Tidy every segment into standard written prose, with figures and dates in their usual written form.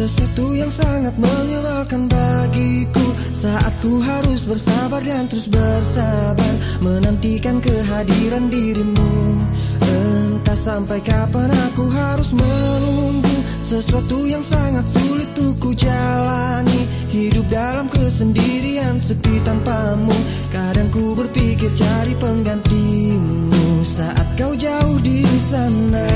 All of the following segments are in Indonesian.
Sesuatu yang sangat menyebalkan bagiku saat ku harus bersabar dan terus bersabar menantikan kehadiran dirimu. Entah sampai kapan aku harus menunggu sesuatu yang sangat sulit untuk ku jalani. Hidup dalam kesendirian sepi tanpamu. Kadang ku berpikir cari penggantimu saat kau jauh di sana.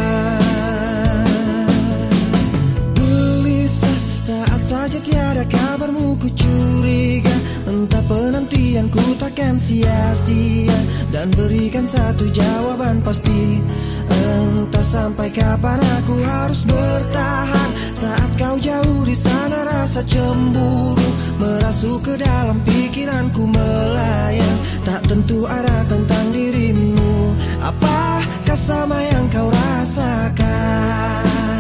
Saat saja tiada kabarmu ku curiga, entah penantianku takkan sia-sia, dan berikan satu jawaban pasti. Entah sampai kapan aku harus bertahan saat kau jauh di sana. Rasa cemburu merasuk ke dalam pikiranku melayang, tak tentu arah tentang dirimu. Apakah sama yang kau rasakan?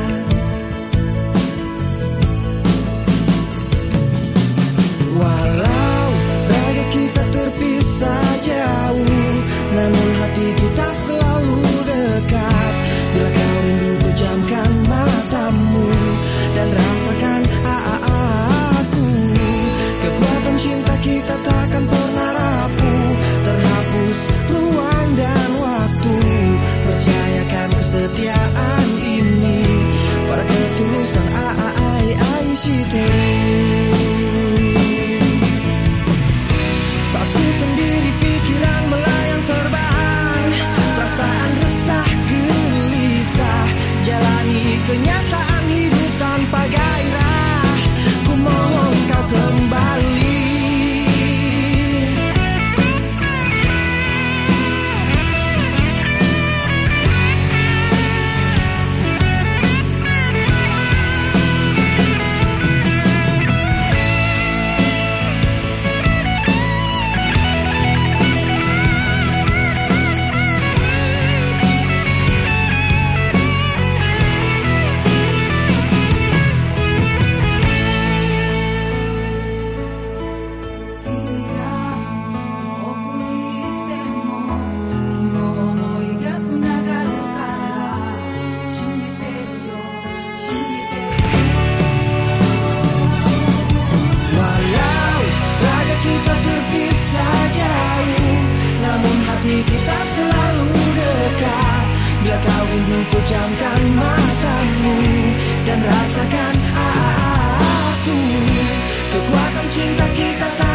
Walau raga kita terpisah jauh, namun hati kita selalu dekat. Bila kau rindu pejamkan matamu dan rasakan aku. Kekuatan cinta kita takkan pernah rapuh, terhapus ruang dan waktu. Percayakan kesetiaan ini pada ketulusan Aisyah. Kenyataan hidup tanpa gairah, ku mohon kau kembali. Kita selalu dekat. Bila kau rindu pejamkan matamu dan rasakan aku. Kekuatan cinta kita tak